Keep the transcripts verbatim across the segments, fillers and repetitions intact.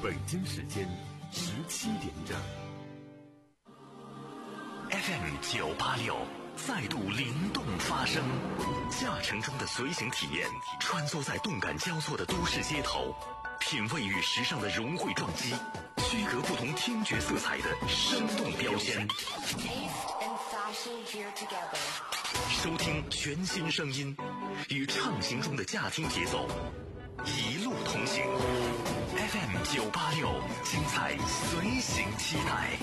北京时间十七点整。 F M 九八六再度灵动发声，驾乘中的随行体验，穿梭在动感交错的都市街头，品味与时尚的融汇撞击，区隔不同听觉色彩的生动标签。收听全新声音，与畅行中的驾听节奏，一路同行。F M 九八六，精彩随行期待。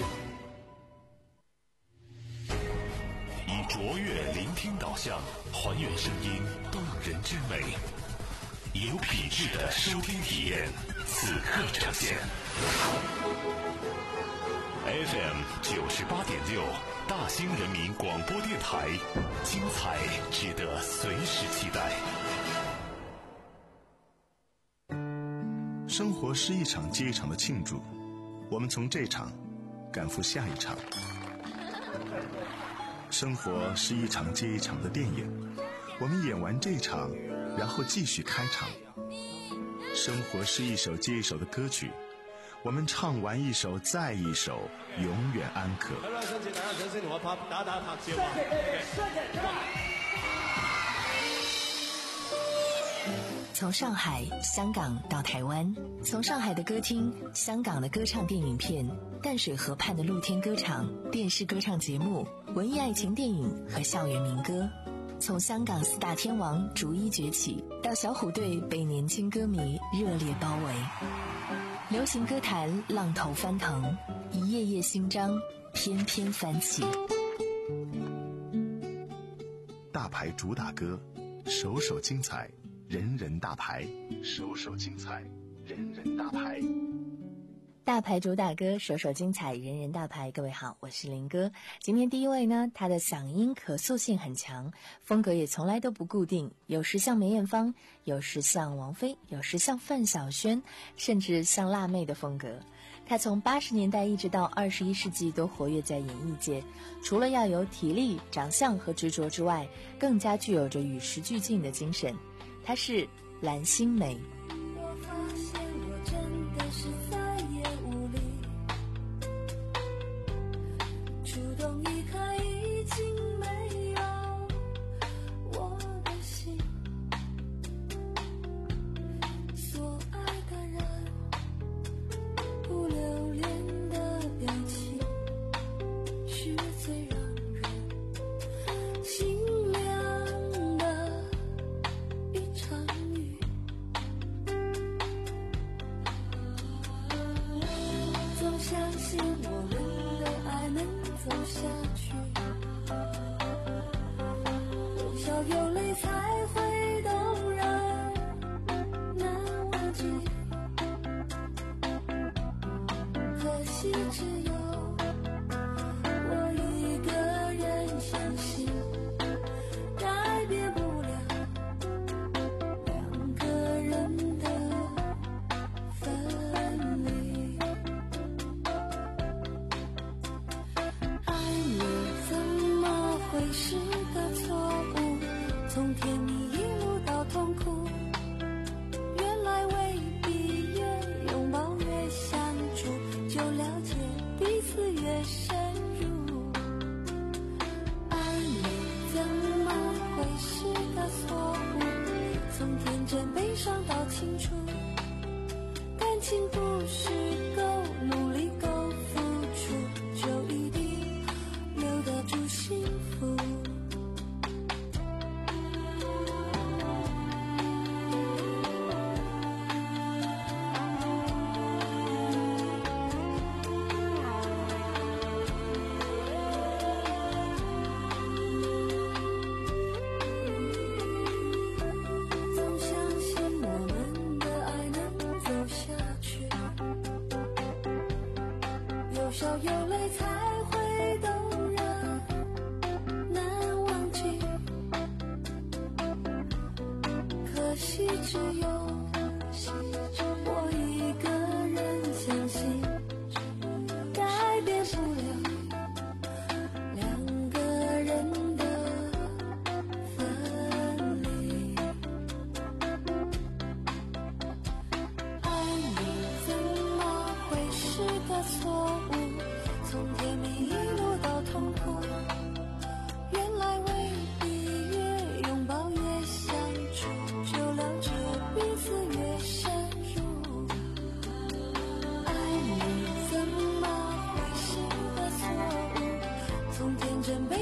以卓越聆听导向，还原声音动人之美，有品质的收听体验，此刻呈现。F M 九十八点六，大兴人民广播电台，精彩值得随时期待。 生活是一场接一场的庆祝，我们从这场赶赴下一场。生活是一场接一场的电影，我们演完这场，然后继续开场。生活是一首接一首的歌曲，我们唱完一首再一首，永远安可。 从上海、香港到台湾，从上海的歌厅、香港的歌唱电影片、淡水河畔的露天歌场、电视歌唱节目、文艺爱情电影和校园民歌，从香港四大天王逐一崛起，到小虎队被年轻歌迷热烈包围。流行歌坛浪头翻腾，一页页新章翩翩翻起。 大牌主打歌，首首精彩，人人大牌，首首精彩，人人大牌。 大牌主打歌，首首精彩，人人大牌。各位好，我是林哥。今天第一位呢，他的嗓音可塑性很强，风格也从来都不固定，有时像梅艳芳，有时像王菲，有时像范晓萱，甚至像辣妹的风格。他从八十年代一直到二十一世纪都活跃在演艺界，除了要有体力、长相和执着之外，更加具有着与时俱进的精神。她是蓝心湄。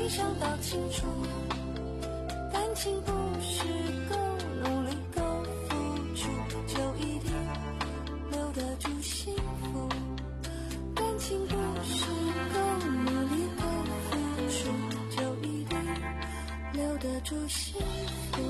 想到清楚，感情不是够努力够付出就一定留得住幸福，感情不是够努力够付出就一定留得住幸福。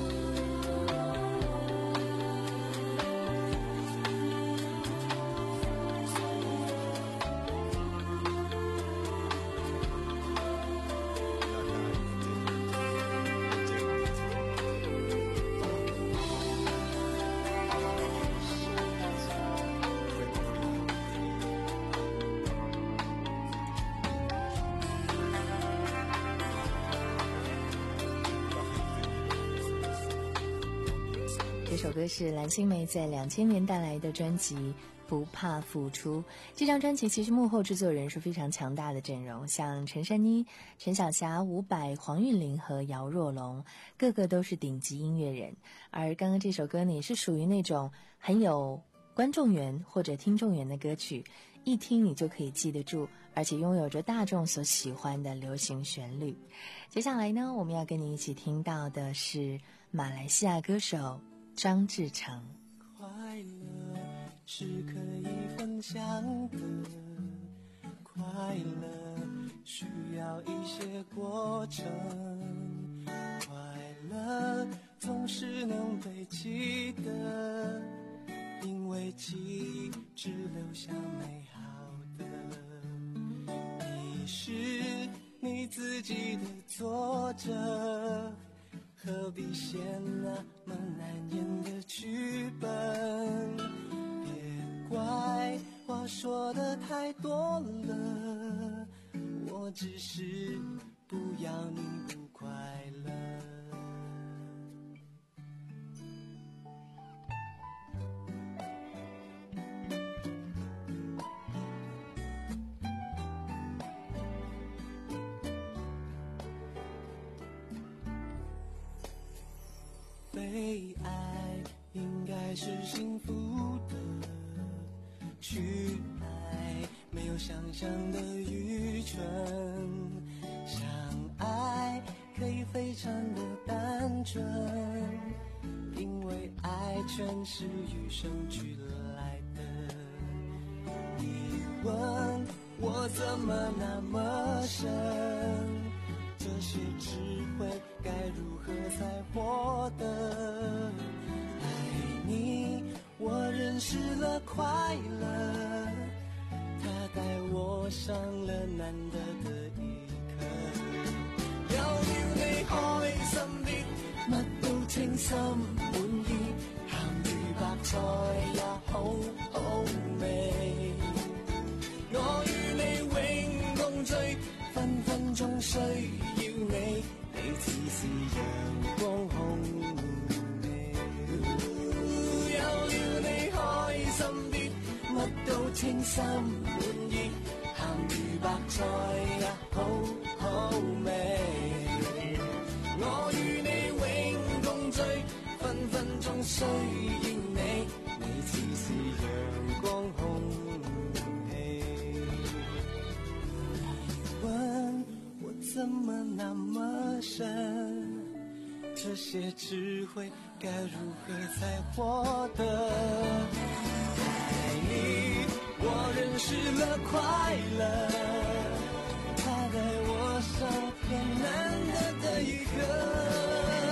这首歌是蓝心湄在两千年带来的专辑《不怕付出》。这张专辑其实幕后制作人是非常强大的阵容，像陈珊妮、陈小霞、伍佰、黄韵玲和姚若龙，个个都是顶级音乐人。而刚刚这首歌呢，也是属于那种很有观众缘或者听众缘的歌曲，一听你就可以记得住，而且拥有着大众所喜欢的流行旋律。接下来呢，我们要跟你一起听到的是马来西亚歌手张志成。 快乐是可以分享的，快乐需要一些过程，快乐总是能被记得，因为记忆只留下美好的。你是你自己的作者，何必写那么难演的剧本？别怪话说的太多了，我只是不要你不快乐。被爱应该是幸福的，去爱没有想象的愚蠢，相爱可以非常的单纯，因为爱全是与生俱来的。你问我怎么那么深，这些智慧该如何才获得？爱你，我认识了快乐，它带我上了難得的一刻。有了你開心啲，乜都稱心滿意，鹹魚白菜也好好味。我與你永共聚，分分鐘需要你，你似是陽光空氣。有了你開心啲，乜都稱心滿意，鹹魚白菜也好好味。我與你永共聚，分分鐘需要你，你似是陽光空氣。你問我怎麼那麼深，這些智慧該如何才獲得？愛你，我認識了快樂，它帶我上了難得的一刻。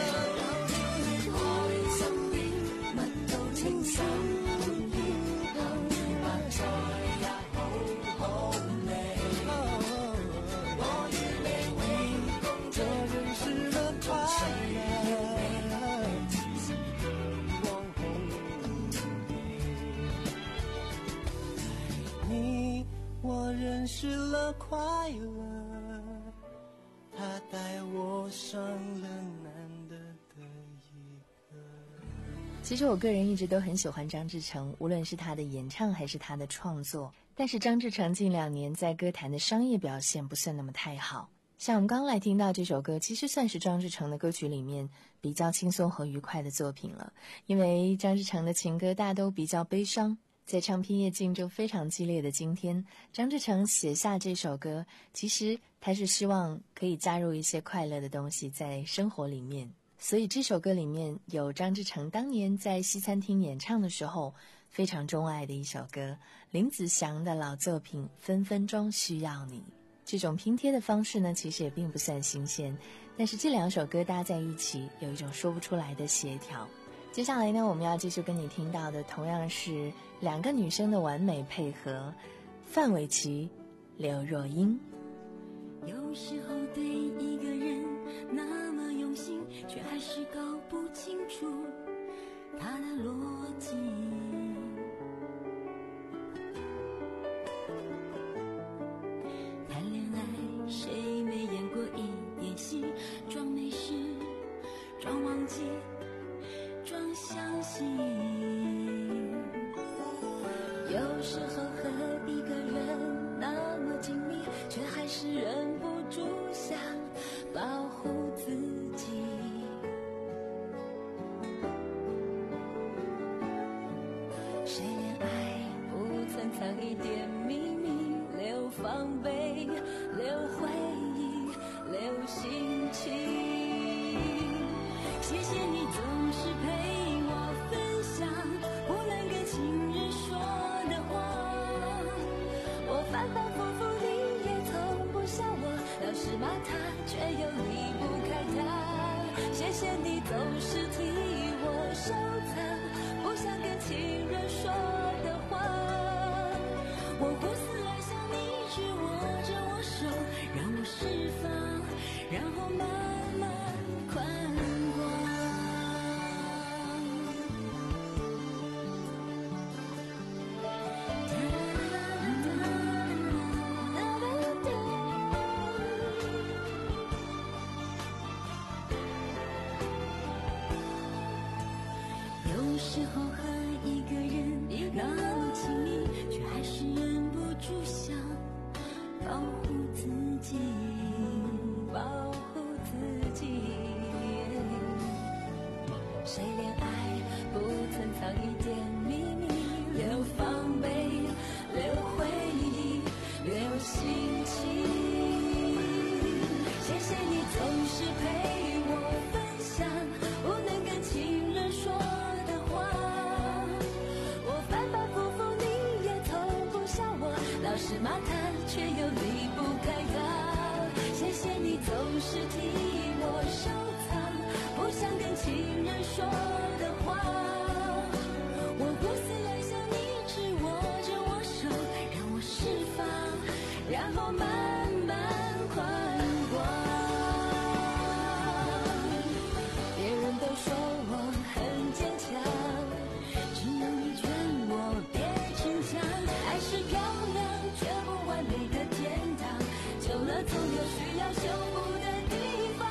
认识了快樂，它帶我上了難得的一刻。 其實我個人一直都很喜歡張志成，無論是他的演唱還是他的創作，但是張志成近兩年在歌壇的商業表現不算那麼太好。像我們剛來聽到這首歌，其實算是張志成的歌曲裡面比較輕鬆和愉快的作品了，因為張志成的情歌大都比較悲傷， 在唱片业竞争非常激烈的今天，张志成写下这首歌，其实他是希望可以加入一些快乐的东西在生活里面。所以这首歌里面有张志成当年在西餐厅演唱的时候非常钟爱的一首歌，林子祥的老作品《分分钟需要你》。这种拼贴的方式呢，其实也并不算新鲜，但是这两首歌搭在一起，有一种说不出来的协调。接下来呢，我们要继续跟你听到的同样是两个女生的完美配合，范玮琪、刘若英。 有时候对一个人那么用心，却还是搞不清楚他的逻辑。谈恋爱谁没演过一点戏，装没事，装忘记，装相信。有时候和一个人那么紧密，却还是忍不住想保护自己。谁恋爱不曾藏一点秘密，留防备，留回忆，留心情。谢谢你总是陪我分享不能跟情人说的话，我反反复复你也从不笑我，老是骂他却又离不开他。谢谢你总是替我收藏不想跟情人说的话，我胡思乱想你只握着我手，让我释放，然后慢慢宽广。有时候和一个人那么亲密，却还是忍不住想保护自己，保护自己。谁恋爱不曾藏一点秘密，留防备，留回忆，留心情。谢谢你总是陪我分享不能跟情人说的话，我反反复复你也从不笑我，老是骂他却又离不开他。谢谢你总是替我收藏不想跟情人说的话，我胡思乱想你只握着我手，让我释放，然后慢慢宽广。别人都说我很坚强，只有你劝我别逞强。爱是漂亮却不完美的天堂，久了总有需要修补的地方。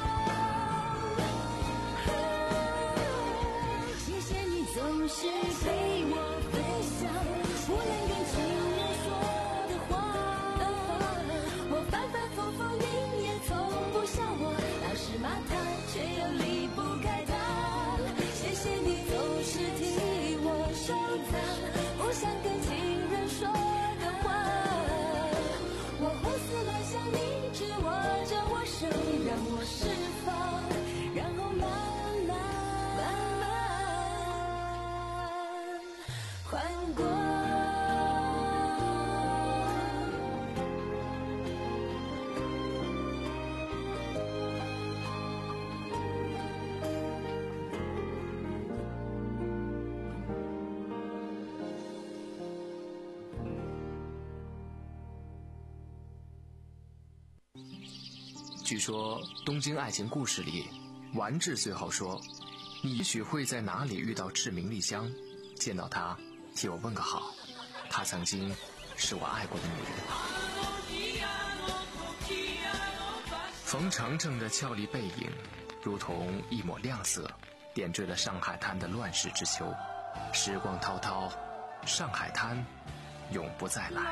谢谢你总是陪我分享不能跟情人说的话，我反反复复你也从不笑我，老是骂他却又离不开他。谢谢你总是替我收藏不想跟情人说的话，我胡思乱想你只握着我手，让我释放，然后慢慢慢慢宽广。 据说《东京爱情故事》里，丸治最后说：“你也许会在哪里遇到志明丽香，见到她，替我问个好。她曾经是我爱过的女人。”冯程程的俏丽背影，如同一抹亮色，点缀了上海滩的乱世之秋。时光滔滔，上海滩永不再来。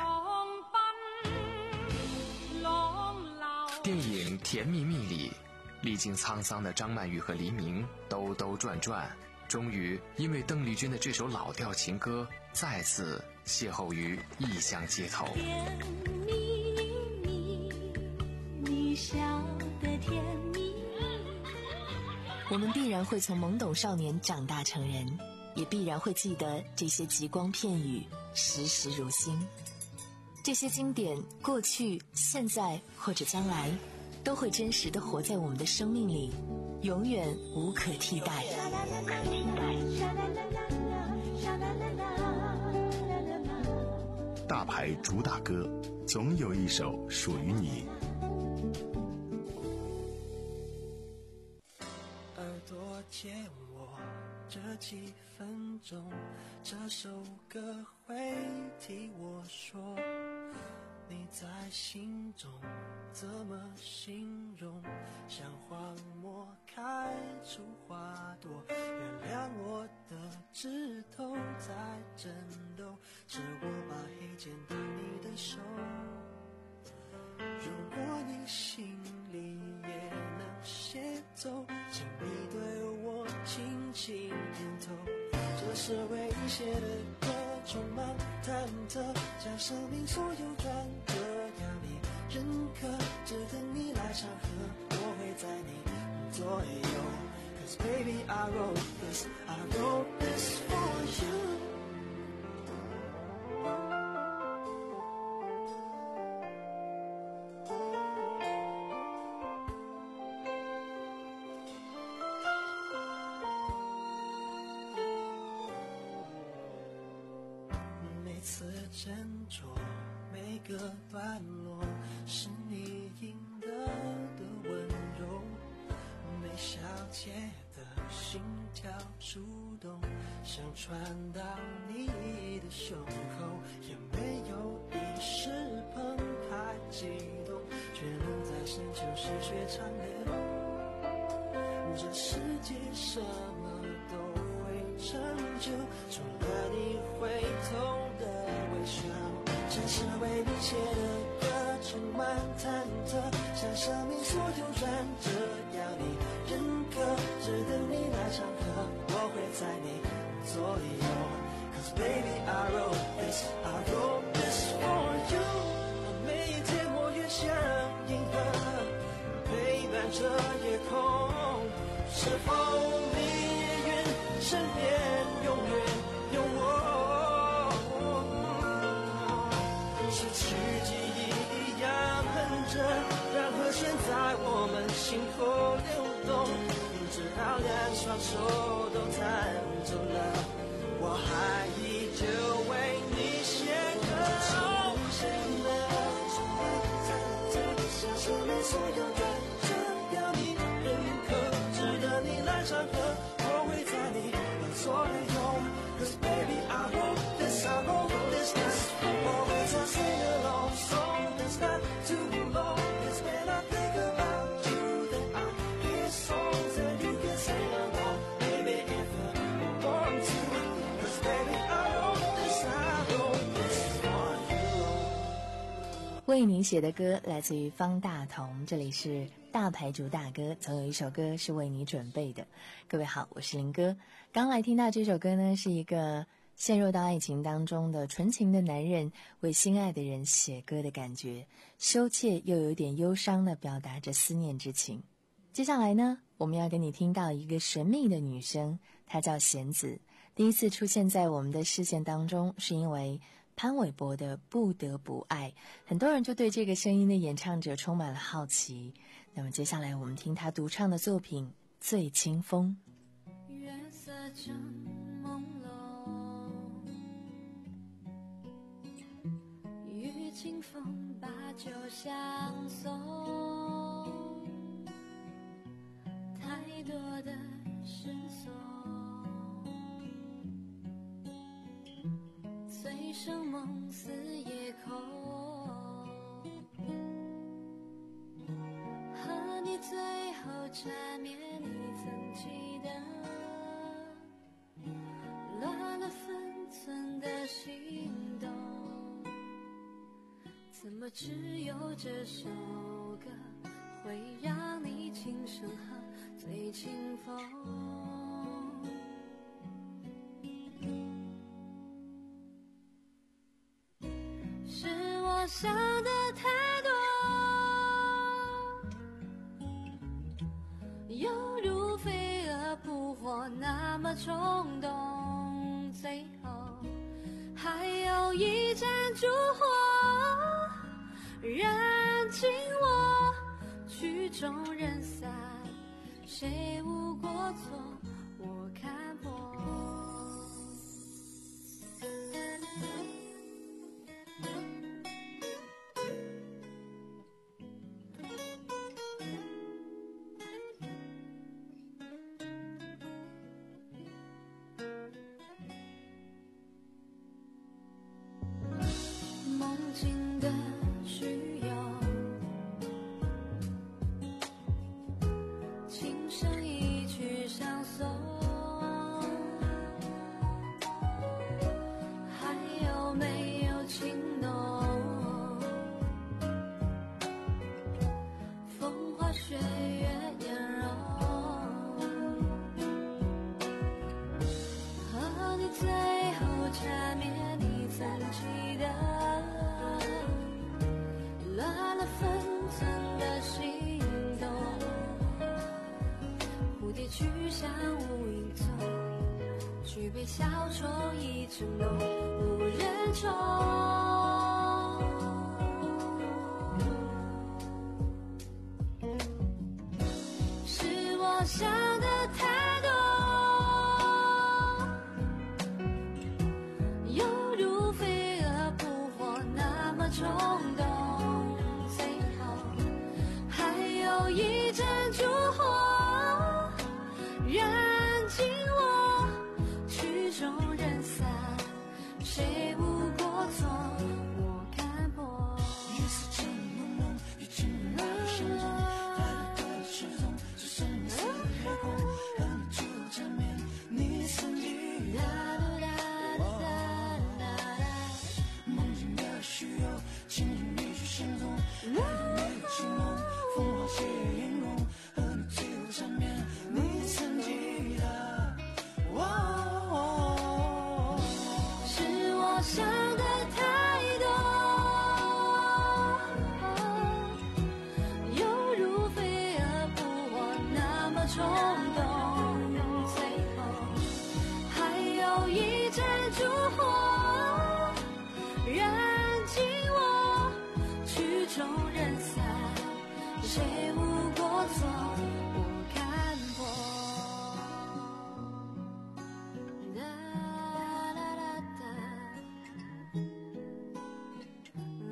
电影《甜蜜蜜》里，历经沧桑的张曼玉和黎明兜兜转转， 终于因为邓丽君的这首老调情歌再次邂逅于异乡街头。 甜蜜蜜，你笑得甜蜜。 我们必然会从懵懂少年长大成人，也必然会记得这些极光片语，时时如新。这些经典，过去、现在或者将来，都会真实地活在我们的生命里，永远无可替代。 大牌主打歌，总有一首属于你。 耳朵借我这几分钟，这首歌会替我说你在心中怎么形容，像荒漠开出花朵，原谅我的指头在震动，是我把黑键当你的手，如果你心里也能写走，请你对我轻轻点头。这是为你写的歌，充满忐忑，将生命所有转折要你认可，只等你来唱和，我会在你左右。Cause baby I wrote this, I wrote this for you。每次斟酌每个段落，是你赢得的温柔，每小节的心跳触动，想传到你的胸口，也没有一时澎湃激动，却能在深秋细水长流。这世界什么都会成就，除了你会痛的微笑。这是为你写的歌，充满忐忑，像生命所有转折要你认可，只等你来唱和，我会在你左右。Cause baby I wrote this, I wrote this for you。 每一天我越像银河，陪伴着夜空，是否你也愿身边永远有我？失去记忆一样哼着，然和弦在我们心口流动，直到两双手都弹走了，我还依旧为你写歌。像生命所有转折要你认可，值得你来唱和，我会在你左右。Cause baby I wrote this, I wrote this, this always I sing a long song that's not too long. It's when I think about you that I hear songs that you can sing along. Maybe if you want to. Cause baby I wrote this, I wrote this for you. 为您写的歌来自于方大同，这里是大牌主打歌，总有一首歌是为你准备的。各位好，我是林哥。刚来听到这首歌呢，是一个陷入到爱情当中的纯情的男人为心爱的人写歌的感觉，羞怯又有点忧伤地表达着思念之情。接下来呢，我们要跟你听到一个神秘的女生，她叫弦子。第一次出现在我们的视线当中，是因为潘玮柏的《不得不爱》，很多人就对这个声音的演唱者充满了好奇。那么接下来我们听他独唱的作品《醉清风》。 月色正朦胧，与清风把酒相送，太多的失踪，醉生梦死夜空，和你最后缠绵你曾记得，乱了分寸的心动，怎么只有这首歌会让你轻声和醉清风？ 我想的太多，犹如飞蛾扑火那么冲动，最后还有一盏烛火燃尽我，曲终人散，谁无过错我看破。梦境的需要，琴声一曲相送，还有没有情浓？风花雪月颜容，和你最后缠绵你曾记得乱了分寸的心动，蝴蝶去向无影踪，举杯消愁已成浓，无人宠。是我想的太多，犹如飞蛾扑火那么冲动，最后还有一盏烛火燃尽我，曲终人散，谁无过错我看破。 夜色渐朦胧，已经没有声踪，爱的失踪，只剩下夜空，和你就缠绵你曾记得。梦境的虚有，情人一曲相送，还有没有情浓？风花雪月颜容，和你最后缠绵你曾记得。哦， 是我想的太多，犹如飞蛾扑火那么冲动，最后还有一盏烛火燃尽我，曲终人散，谁无过错我看破。哒啦啦哒，嗯。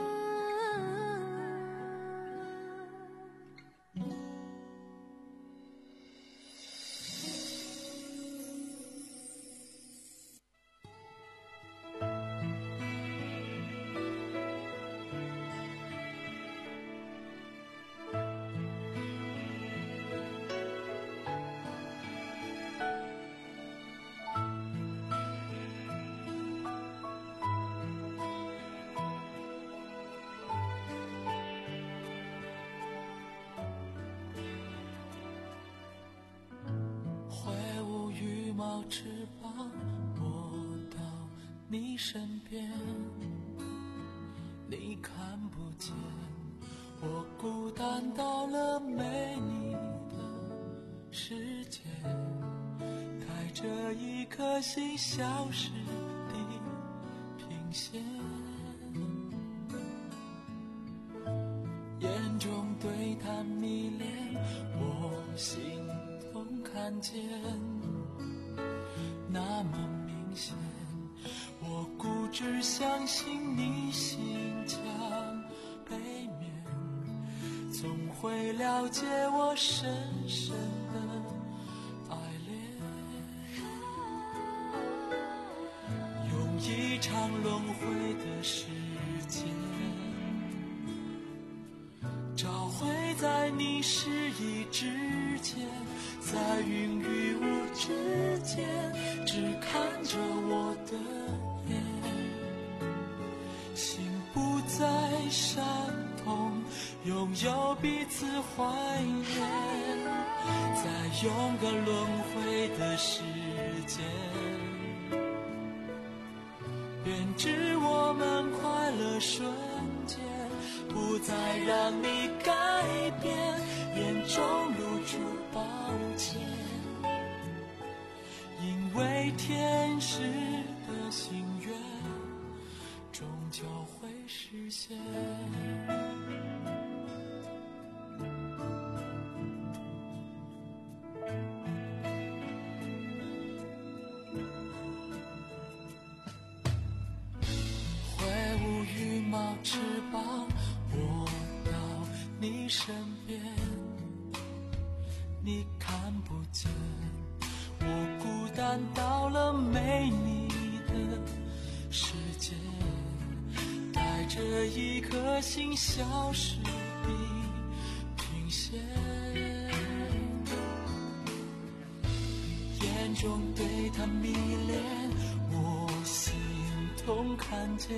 挥舞羽毛翅膀，落到你身边，你看不见我孤单到了没你的世界，带着一颗心消失的平线，眼中对他迷恋，我心痛看见那么明显，我固执相信你心墙背面总会了解我深深的爱恋，用一场轮回的时间找回在你失意之间，在云与雾之间，只看着我的脸，心不再伤痛，拥有彼此怀念，在用个轮回的时间，编织我们快乐瞬让你改变，眼中露出抱歉，因为天使的心愿终究会实现。翅膀握到你身边，你看不见我孤单到了没你的世界，带着一颗心消失地平线，眼中对他迷恋，我心痛看见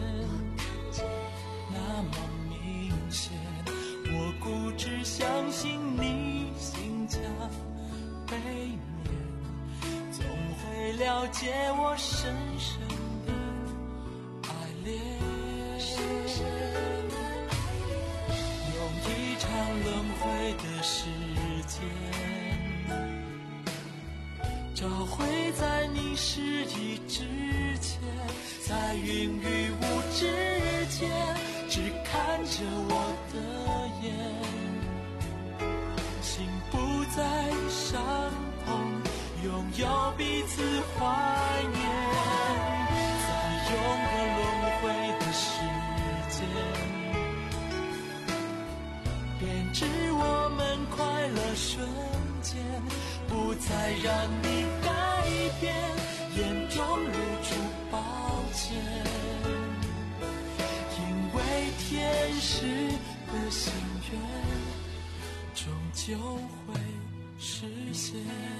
那么明显，我固执相信你心加背面，总会了解我深深的爱恋，用一场轮回的时间，找回在你失意之前，在云与雾之间，只看着我的眼，心不再伤痛，拥有彼此怀念，在永恒轮回的时间，编织我们快乐瞬间，不再让你改变，眼中露出抱歉，天使的心愿终究会实现。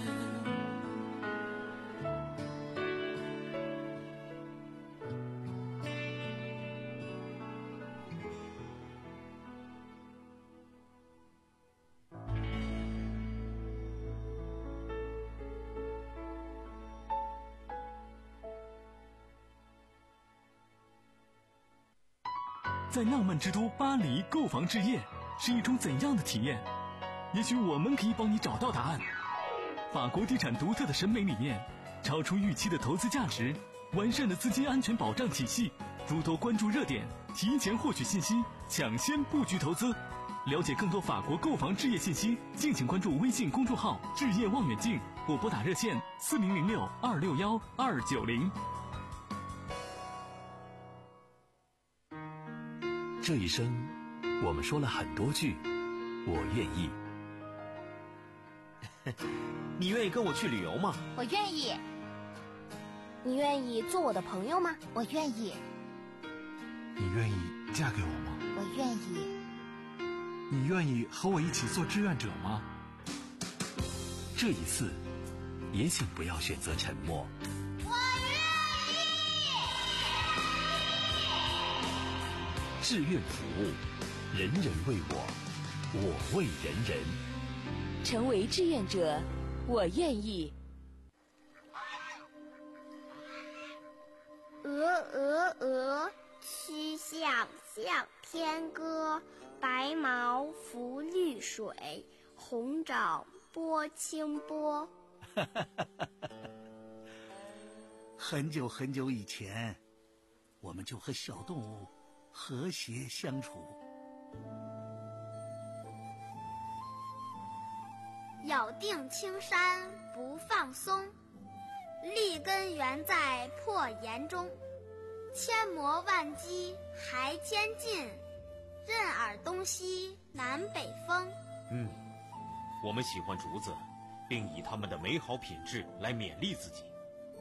在浪漫之都巴黎购房置业是一种怎样的体验？也许我们可以帮你找到答案。法国地产独特的审美理念，超出预期的投资价值，完善的资金安全保障体系，诸多关注热点，提前获取信息，抢先布局投资。了解更多法国购房置业信息，敬请关注微信公众号置业望远镜，或拨打热线四零零六二六幺二九零。 这一生，我们说了很多句我愿意。 你愿意跟我去旅游吗？ 我愿意。你愿意做我的朋友吗？我愿意。 你愿意嫁给我吗？ 我愿意。 你愿意和我一起做志愿者吗？ 这一次，也请不要选择沉默。志愿服务，人人为我，我为人人。 成为志愿者，我愿意。 鹅鹅鹅，曲项向天歌。白毛浮绿水，红掌拨清波。 很久很久以前，我们就和小动物和谐相处。 咬定青山不放松，立根原在破岩中。千磨万击还坚劲，任尔东西南北风。 嗯，我们喜欢竹子，并以它们的美好品质来勉励自己。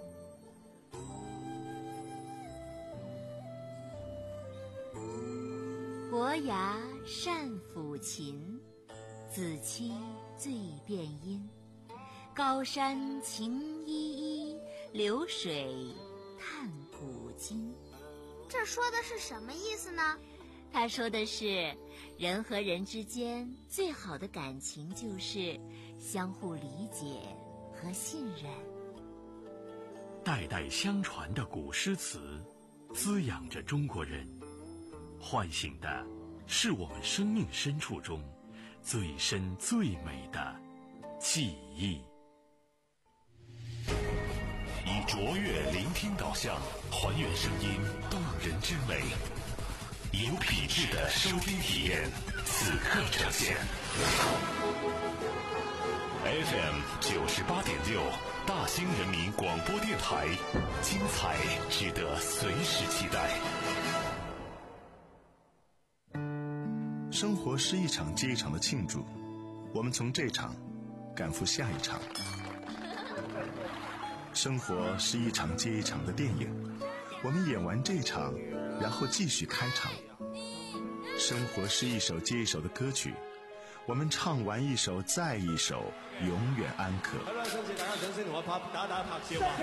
伯牙善抚琴，子期最辨音。高山晴依依，流水叹古今。 这说的是什么意思呢？ 他说的是，人和人之间最好的感情就是相互理解和信任。 代代相传的古诗词，滋养着中国人，唤醒的是我们生命深处中最深最美的记忆。 以卓越聆听导向，还原声音动人之美，有品质的收听体验，此刻呈现。F M 九十八点六，大兴人民广播电台，精彩值得随时期待。 生活是一场接一场的庆祝，我们从这场赶赴下一场。生活是一场接一场的电影，我们演完这场，然后继续开场。生活是一首接一首的歌曲，我们唱完一首再一首，永遠安可。 好啦，今次大家掌聲同我拍打打拍照啊！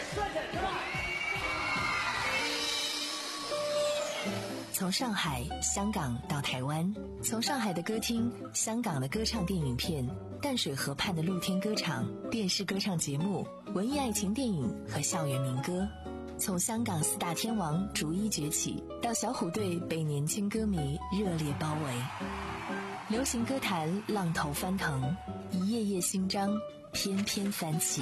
从上海、香港到台湾，从上海的歌厅、香港的歌唱电影片、淡水河畔的露天歌场、电视歌唱节目、文艺爱情电影和校园民歌，从香港四大天王逐一崛起，到小虎队被年轻歌迷热烈包围。流行歌坛浪头翻腾，一页页新章翩翩翻起。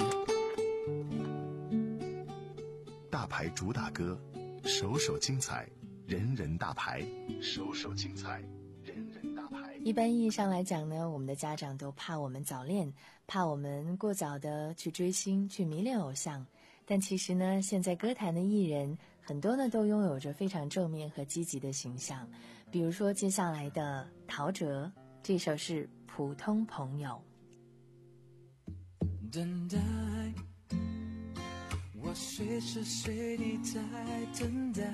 大牌主打歌，首首精彩，人人大牌，首首精彩，人人大牌。 一般意义上来讲呢，我们的家长都怕我们早恋，怕我们过早的去追星，去迷恋偶像。但其实呢，现在歌坛的艺人很多呢都拥有着非常正面和积极的形象。比如说接下来的陶喆，这首是《普通朋友》。 等待，我随时随地在等待，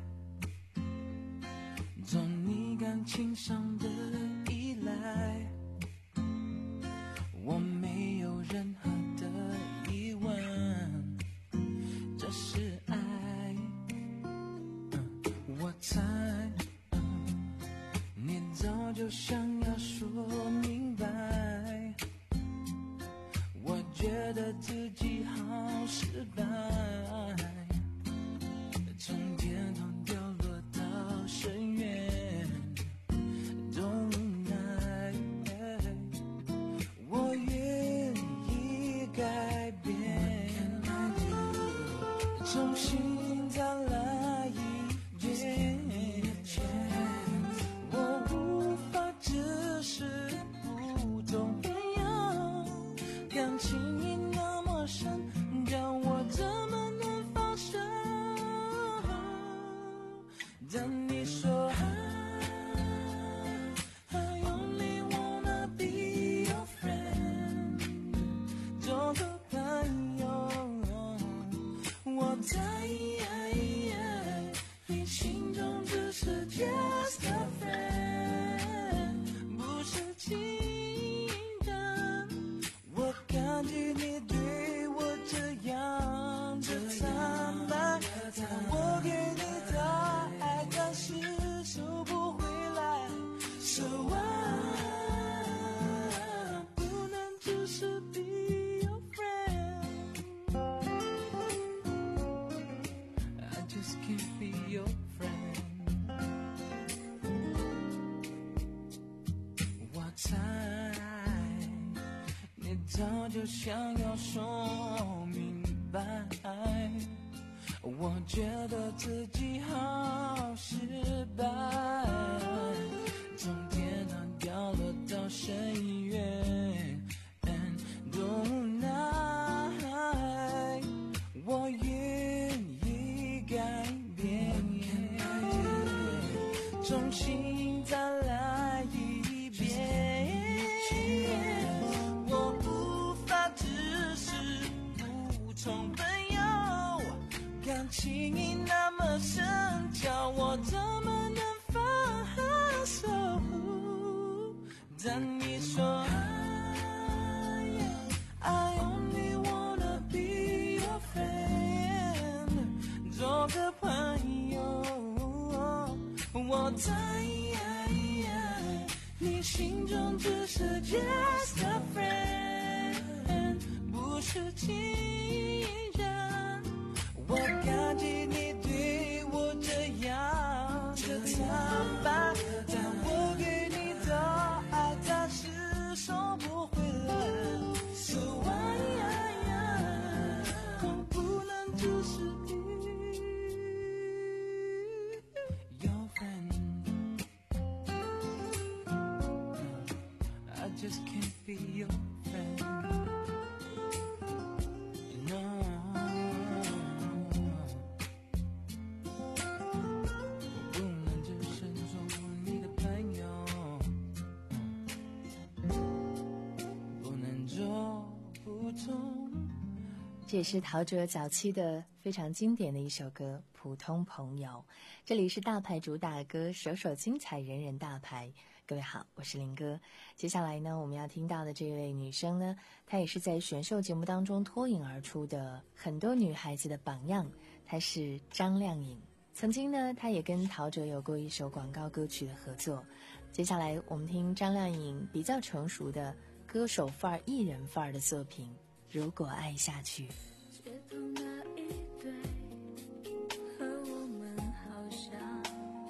做你感情上的依赖，我没有任何的疑问，这是爱。嗯、我猜、嗯、你早就想要说明白，我觉得自己好失败，从天堂掉落到深渊，都无奈。我愿意改变，重新再来一遍。我无法只是普通朋友，感情已那么深，叫我怎么能放手？但你说 I only wanna be your friend， 做个朋友，我在你心中只是 just a friend， 不是情人。我感激你对我这样的坦白，我给你的爱，但是收不回来。So I 不能只是 be your friend， I just can't be your friend。 我猜你早就想要说明白，我觉得自己好失败，从天堂掉落到深渊，都无奈。我愿意改变，重新再来一遍。我无法只是普通朋友，感情已那么深，叫我怎么能放手？但你说 I only wanna be your friend， 做个朋友，我在你心中只是 just a friend， 不是情人。我感激你对我这样的坦白，但我 just can't be your friend. No, 我不能只是做你的朋友，不能做不同。 这也是陶喆早期的非常经典的一首歌《普通朋友》。这里是大牌主打歌，首首精彩，人人大牌。各位好，我是林哥。接下来呢，我们要听到的这位女生呢，她也是在选秀节目当中脱颖而出的很多女孩子的榜样，她是张靓颖。曾经呢，她也跟陶喆有过一首广告歌曲的合作。接下来我们听张靓颖比较成熟的歌手范儿、艺人范儿的作品《如果爱下去》。 街头那一对和我们好像，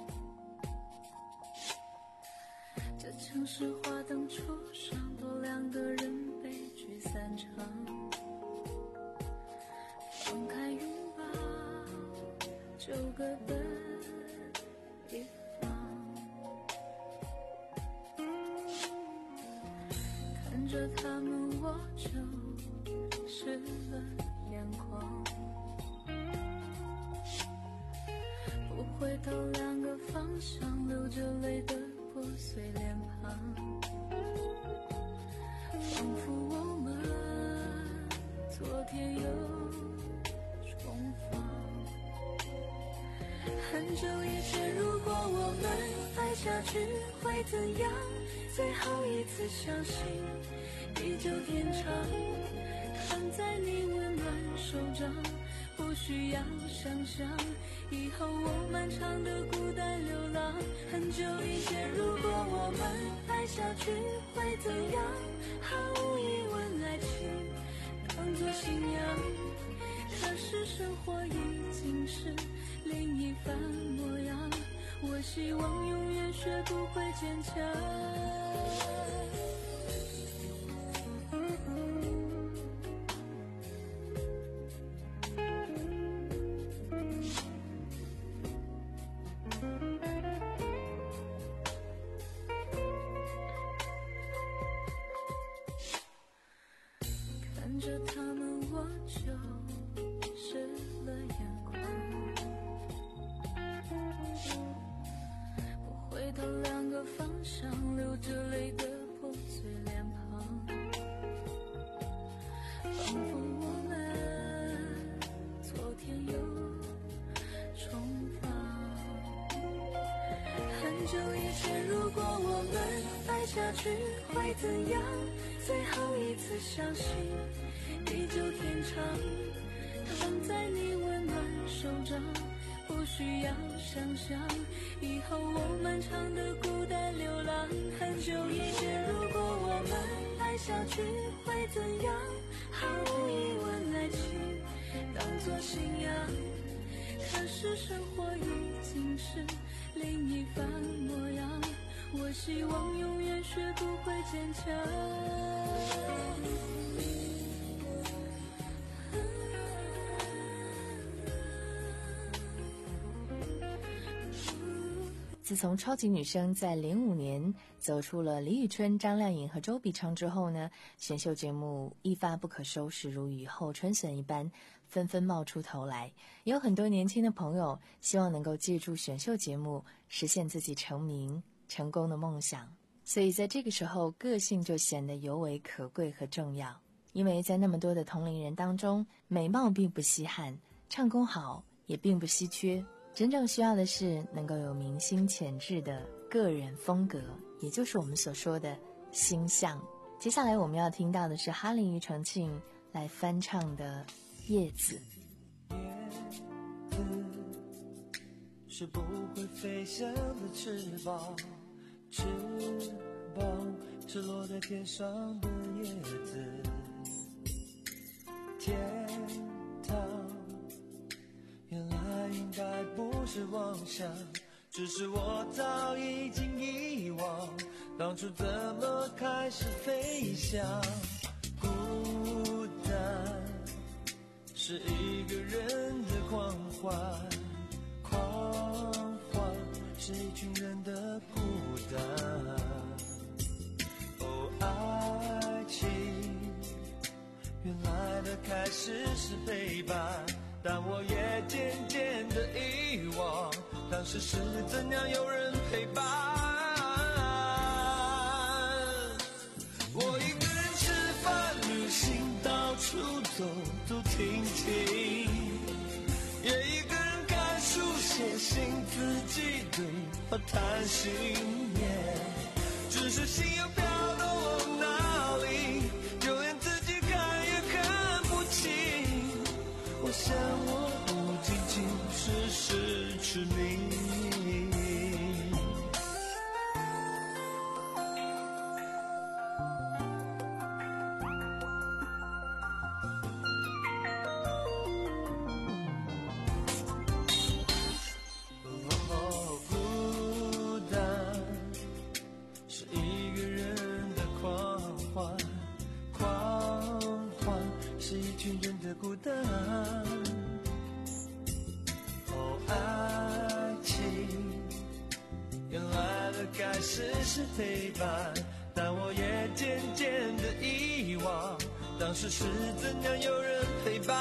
这城市花灯初上，多两个人悲剧散场。放开拥抱，就各奔一方。看着他们，我就湿了眼眶，不回头，两个方向，流着泪的破碎脸庞，仿佛我们昨天又重逢。很久以前，如果我们爱下去会怎样？最后一次相信，地久天长。躺在你温暖手掌，不需要想象以后我漫长的孤单流浪。很久以前，如果我们爱下去会怎样？毫无疑问，爱情当作信仰，可是生活已经是另一番模样。我希望永远学不会坚强。看着他们，我就湿了眼眶，不回头，两个方向，流着泪的破碎脸庞，仿佛我们昨天又重逢。很久以前，如果我们爱下去会怎样？最后一次相信，地久天长。躺在你温暖手掌，不需要想象以后我漫长的孤单流浪。很久以前，如果我们爱下去会怎样？毫无疑问，爱情当作信仰，可是生活已经是另一番模样。我希望永远学不会坚强。 自从超级女声在零五年走出了李宇春、张靓颖和周笔畅之后呢，选秀节目一发不可收拾，如雨后春笋一般纷纷冒出头来。也有很多年轻的朋友希望能够借助选秀节目实现自己成名成功的梦想，所以在这个时候，个性就显得尤为可贵和重要。因为在那么多的同龄人当中，美貌并不稀罕，唱功好也并不稀缺，真正需要的是能够有明星潜质的个人风格，也就是我们所说的星象。接下来我们要听到的是哈林庾澄庆来翻唱的《叶子》。 叶子是不会飞翔的翅膀，翅膀是落在天上的叶子。天堂原来应该不是妄想，只是我早已经遗忘当初怎么开始飞翔。孤单是一个人的狂欢，狂欢是一群人的孤单。哦，爱的开始是陪伴，但我也渐渐的遗忘，当时是怎样有人陪伴。我一个人吃饭旅行，到处走走停停，也一个人看书写信，自己对话谈心，只是心又飘到往哪里，就连自己看也看不清。我想我不仅仅是失去你。是陪伴，但我也渐渐的遗忘，当时是怎样有人陪伴。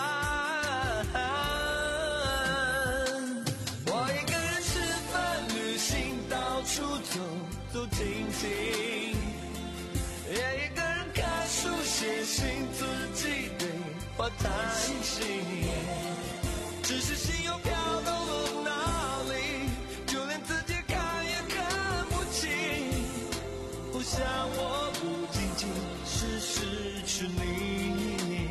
我一个人吃饭旅行，到处走走停停，也一个人看书写信，自己对话谈心，只是心又飘到了哪里，就连自己看也看不清。我想我不仅仅是失去你。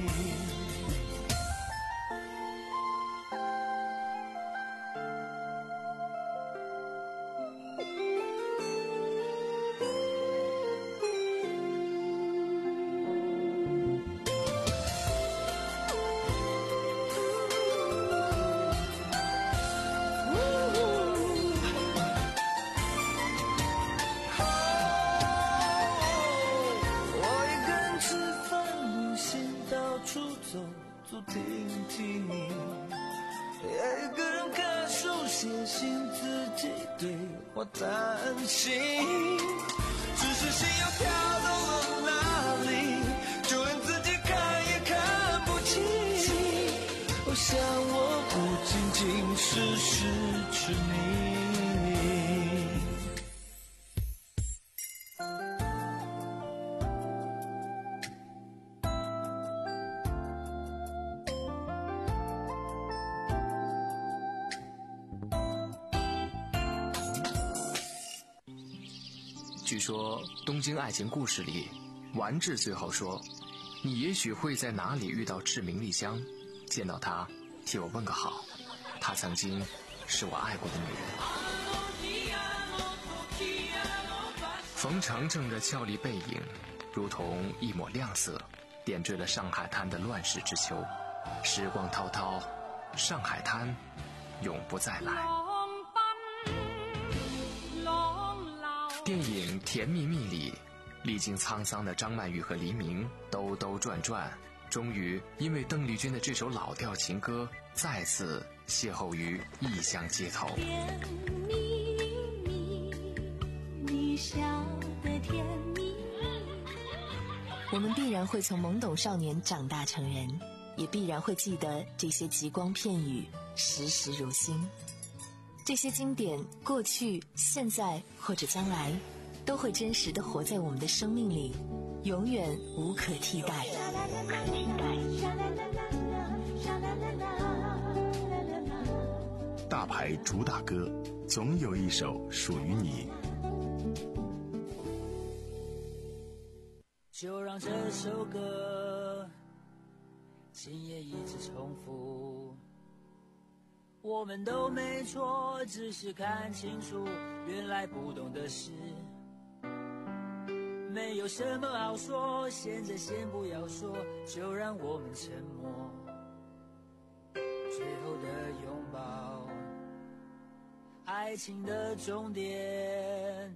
我担心，只是心又飘到了哪里，就连自己看也看不清。我想我不仅仅是失去你。 据说东京爱情故事里，丸治最后说，你也许会在哪里遇到志明丽香，见到她替我问个好，她曾经是我爱过的女人。冯程程的俏丽背影如同一抹亮色，点缀了上海滩的乱世之秋。时光滔滔，上海滩永不再来。电影《甜蜜蜜》里，历经沧桑的张曼玉和黎明兜兜转转，终于因为邓丽君的这首老调情歌，再次邂逅于异乡街头。 甜蜜蜜，你笑得甜蜜。 我们必然会从懵懂少年长大成人，也必然会记得这些极光片语，时时如新。这些经典，过去、现在或者将来，都会真实地活在我们的生命里，永远无可替代。 大牌主打歌，总有一首属于你。 就让这首歌今夜一直重复，我们都没错，只是看清楚，原来不懂的事没有什么好说，现在先不要说，就让我们沉默，最后的拥抱，爱情的终点。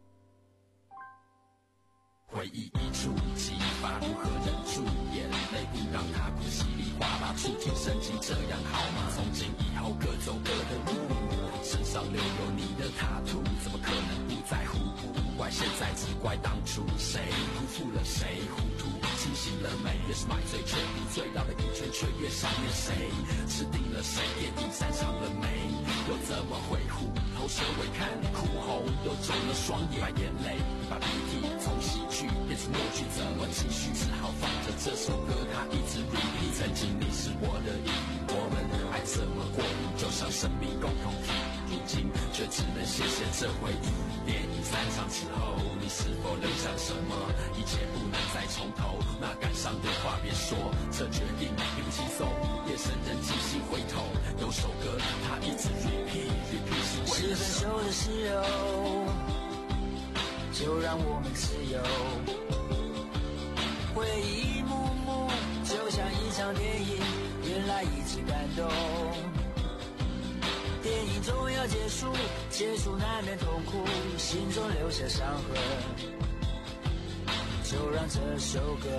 回忆一触即发，如何忍住眼泪不让它不稀里哗啦，触景生情这样好吗？从今以后各走各的路，身上留有你的塔图，怎么可能不在乎？不怪现在，只怪当初谁辜负了谁，糊涂。 清醒了没？越是买醉却不醉，绕了一圈却越想念谁？吃定了谁？电影散场了没？又怎么会虎头蛇尾？看你哭红又肿了双眼，把眼泪把鼻涕从喜剧变成默剧，怎么继续？只好放着这首歌，它一直 repeat。曾经你是我的意义，我们爱这么过瘾，就像生命共同体。如今却只能谢谢这回忆。电影散场之后，你是否留下什么？一切不能再重头，那感伤的话别说，这决定并不轻松。夜深人静心回头，有首歌它一直 repeat repeat 是为了什么？ 是分手的时候，就让我们自由。回忆一幕幕，就像一场电影，原来一直感动。电影终要结束，结束难免痛苦，心中留下伤痕。就让这首歌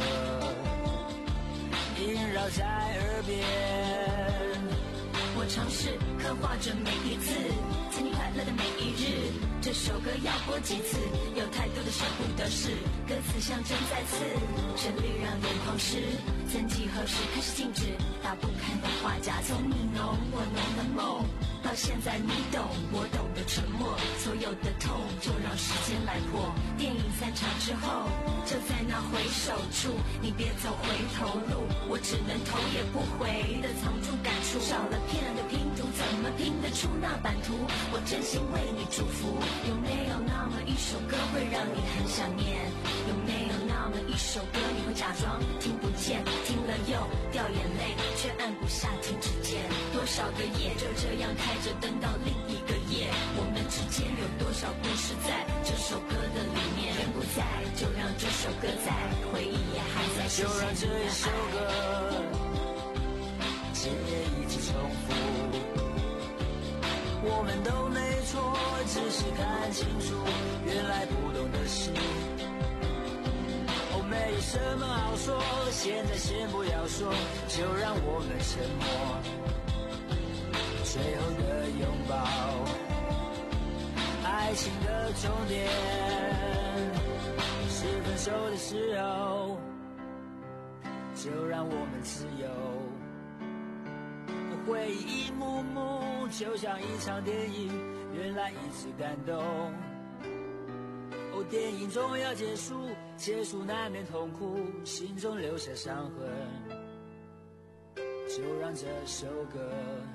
萦绕在耳边。 我尝试刻画着每一次曾经快乐的每一日，这首歌要播几次？有太多的舍不得事，歌词像针在刺，旋律让眼眶湿。曾几何时开始静止，打不开的画夹，从你浓我浓的梦，到现在你懂我懂的沉默，所有的痛就让时间来破。电影散场之后，就在那回首处，你别走回头路，我只能头也不回的藏住感触。少了片的拼图，怎么拼得出那版图？我真心为你祝福。有没有那么一首歌会让你很想念？有没有那么一首歌你会假装听不见，听了又掉眼泪，却按不下停止键？多少个夜就这样开着灯到另一个夜，我们之间有多少故事在这首歌的里面？人不在，就让这首歌在，回忆也还在。 就让这一首歌今夜一起重复。我们都没错，只是看清楚原来不懂的事。哦，没有什么好说，现在先不要说，就让我们沉默。最后的拥抱，爱情的终点，是分手的时候，就让我们自由。回忆一幕幕，就像一场电影，原来一直感动。哦，电影终要结束，结束难免痛苦，心中留下伤痕。就让这首歌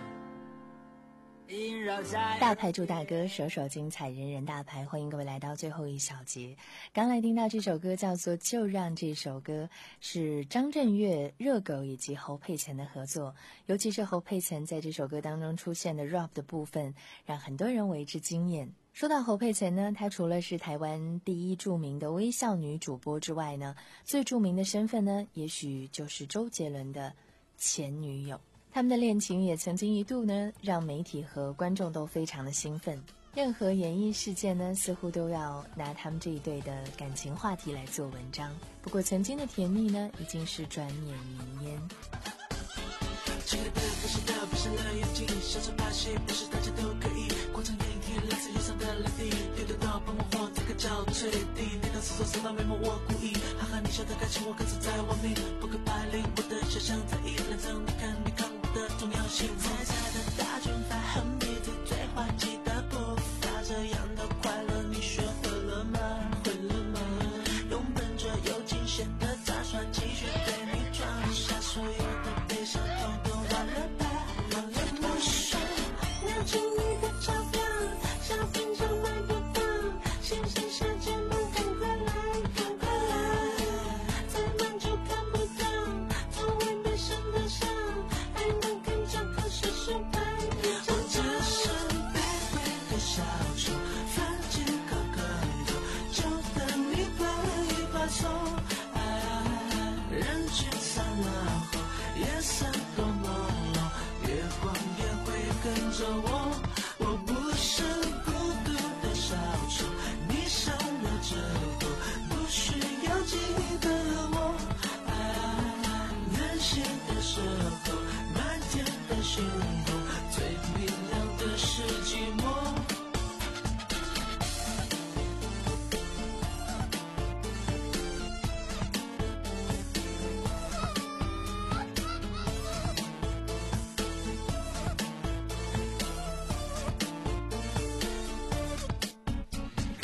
大牌祝大哥，首首精彩，人人大牌。欢迎各位来到最后一小节。刚来听到这首歌叫做《就让》，这首歌是张震岳、热狗以及侯佩岑的合作，尤其是侯佩岑在这首歌当中出现的 rap 的部分，让很多人为之惊艳。说到侯佩岑呢，她除了是台湾第一著名的微笑女主播之外呢，最著名的身份呢，也许就是周杰伦的前女友。他们的恋情也曾经一度呢，让媒体和观众都非常的兴奋。任何演艺事件呢，似乎都要拿他们这一对的感情话题来做文章。不过曾经的甜蜜呢，已经是转眼云烟。 亲爱的，可惜的不是了眼睛，笑着把戏不是大家都可以。广场演绎来自忧伤的泪滴，丢得到帮我晃这个叫最低。你当时说什么眉毛我故意，哈哈你笑得开心，我更是在玩命。扑克牌里我的想象在一两张，你看你看我的重要性。彩彩的大卷发，横笔字最滑稽的步伐，这样的快乐你学会了吗？会了吗？用笨拙又惊险的杂耍，继续对你装下所有的悲伤，统统忘了吧，忘了吧。拿出一个钞票，小分钟买不到，先生小姐们赶快来，赶快来，再慢就看不到，从未悲伤的笑，还能看着可是失败。我只是卑微的小丑，犯贱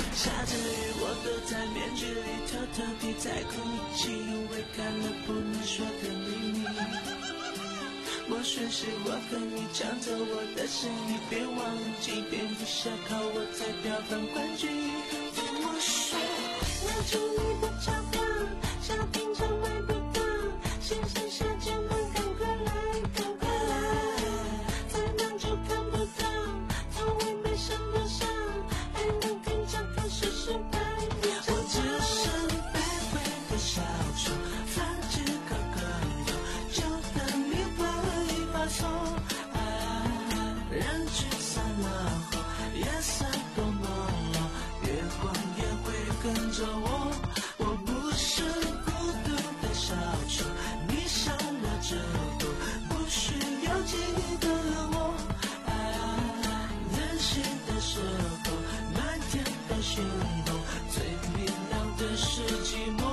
下着雨，我躲在面具里，偷偷地在哭泣，因为看了不能说的秘密。默许是我和你抢走我的生意，别忘记，蝙蝠侠靠我才票房冠军。对我说，拿出你的钞票，小品场买不到，先生小姐们赶快来，赶快来，再忙就看不到，他会悲伤多少，还能听讲看是失败。我只剩卑微的小丑，反正个个有，就等你会发送。人聚散了后，夜色多朦胧，月光也会跟着我。我不是孤独的小丑，你上了之后不需要记得我。任性的时候，满天的星空，最明亮的是寂寞。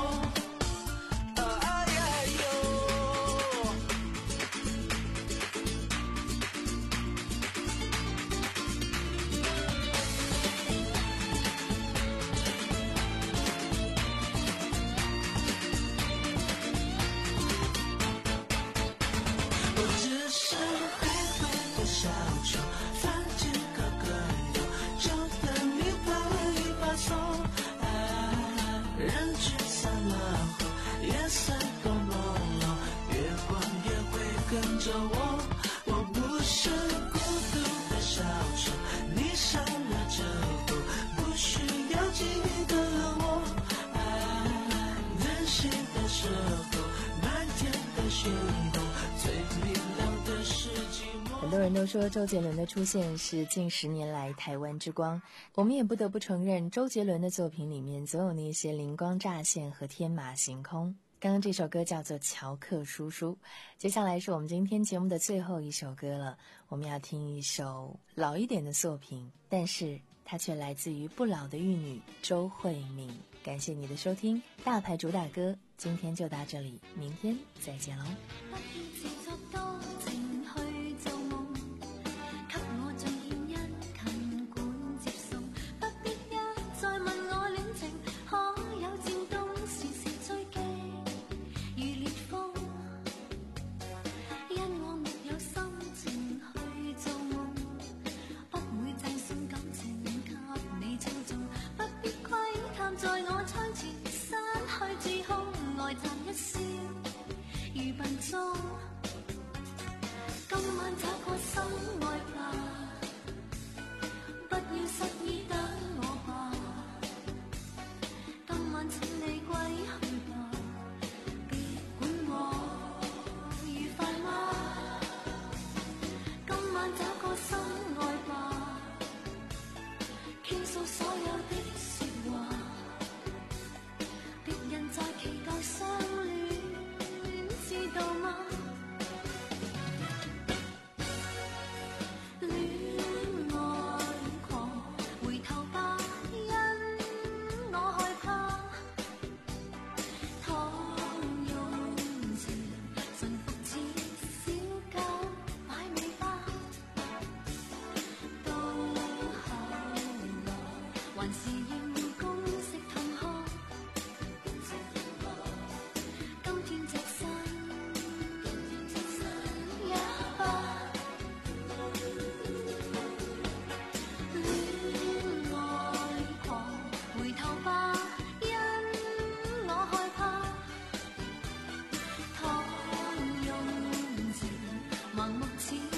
很多人都说周杰伦的出现是近十年来台湾之光，我们也不得不承认，周杰伦的作品里面总有那些灵光乍现和天马行空。刚刚这首歌叫做《乔克叔叔》，接下来是我们今天节目的最后一首歌了，我们要听一首老一点的作品，但是它却来自于不老的玉女周慧敏。感谢你的收听，大牌主打歌今天就到这里，明天再见喽。 今晚找個心愛吧，不要失意等我吧。今晚請你歸去吧，別管我愉快嗎？今晚找個心愛吧，傾訴所有的說話，別人在期待相戀，知道嗎？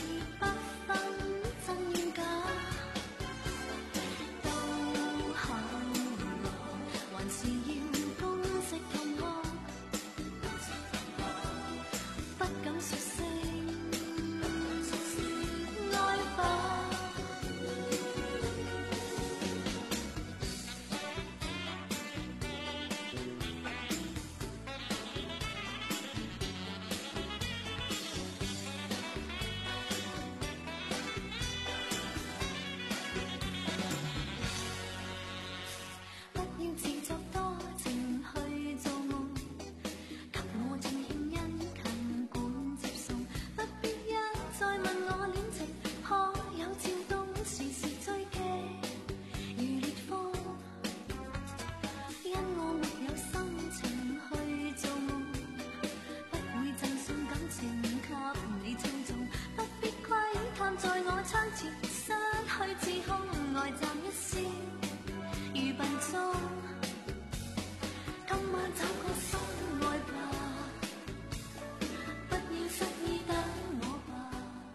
好。 笨重，今晚找個心愛吧，不要失意等我吧。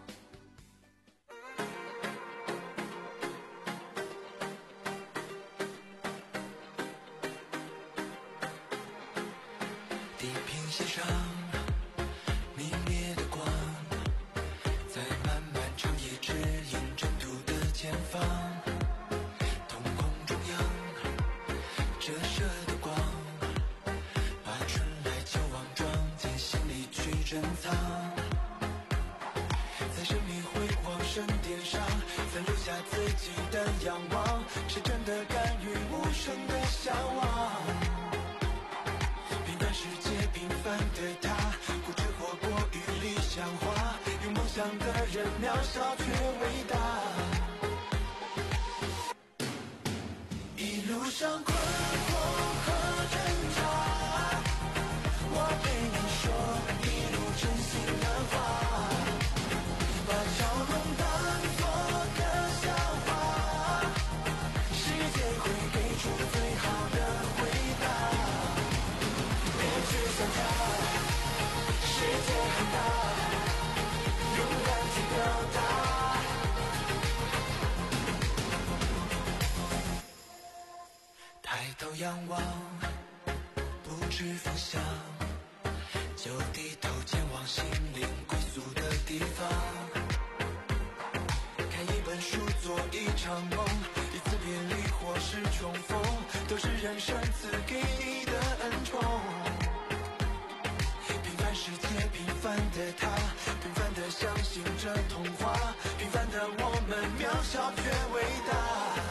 地平线上明灭的光，在漫漫长夜指引征途的前方。瞳孔中央折射的光，把春来秋往装进心里去珍藏。在生命辉煌圣殿上，再留下自己的仰望，是真的甘于无声的向往。平凡世界平凡的他，固执活过于理想化，有梦想的人渺小却伟大。一路上困惑和挣扎，我对你说一路真心的话，把笑容当作个笑话，世界会给出最好的回答。别去想它，世界很大，勇敢去表达。抬头仰望，不知方向，就低头前往心灵归宿的地方。看一本书，做一场梦，一次别离或是重逢，都是人生赐给你的恩宠。平凡世界，平凡的他，平凡的相信着童话，平凡的我们渺小却伟大。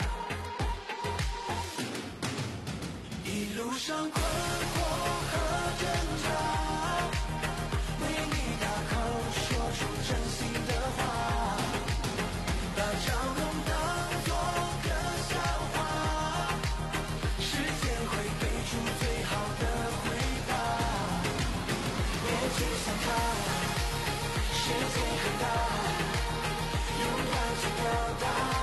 一路上困惑和挣扎，为你大口说出真心的话，把笑容当作个笑话，世界会给出最好的回答。别去想它，世界很大，勇敢去表达。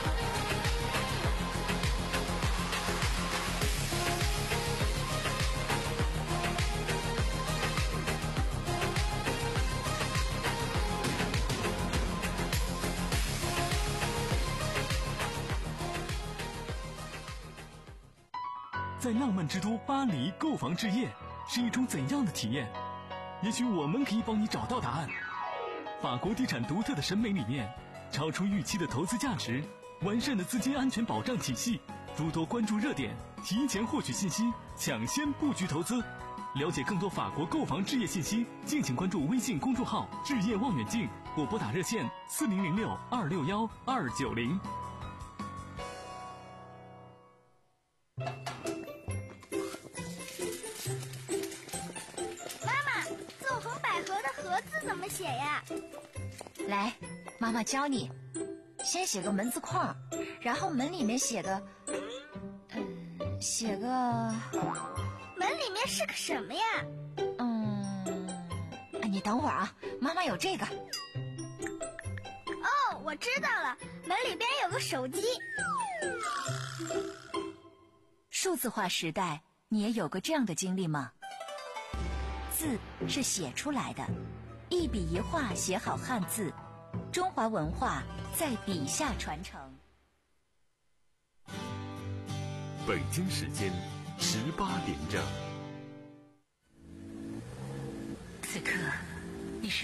在浪漫之都巴黎购房置业是一种怎样的体验？也许我们可以帮你找到答案。法国地产独特的审美理念，超出预期的投资价值，完善的资金安全保障体系，诸多关注热点，提前获取信息，抢先布局投资。了解更多法国购房置业信息，敬请关注微信公众号“置业望远镜”或拨打热线四零零六二六幺二九零。 写呀， 来，妈妈教你，先写个门字框，然后门里面写个，嗯，写个， 门里面是个什么呀？ 嗯，你等会儿啊，妈妈有这个。 哦，我知道了，门里边有个手机。 数字化时代，你也有过这样的经历吗？字是写出来的。一笔一画写好汉字，中华文化在笔下传承。 北京时间十八点整。 此刻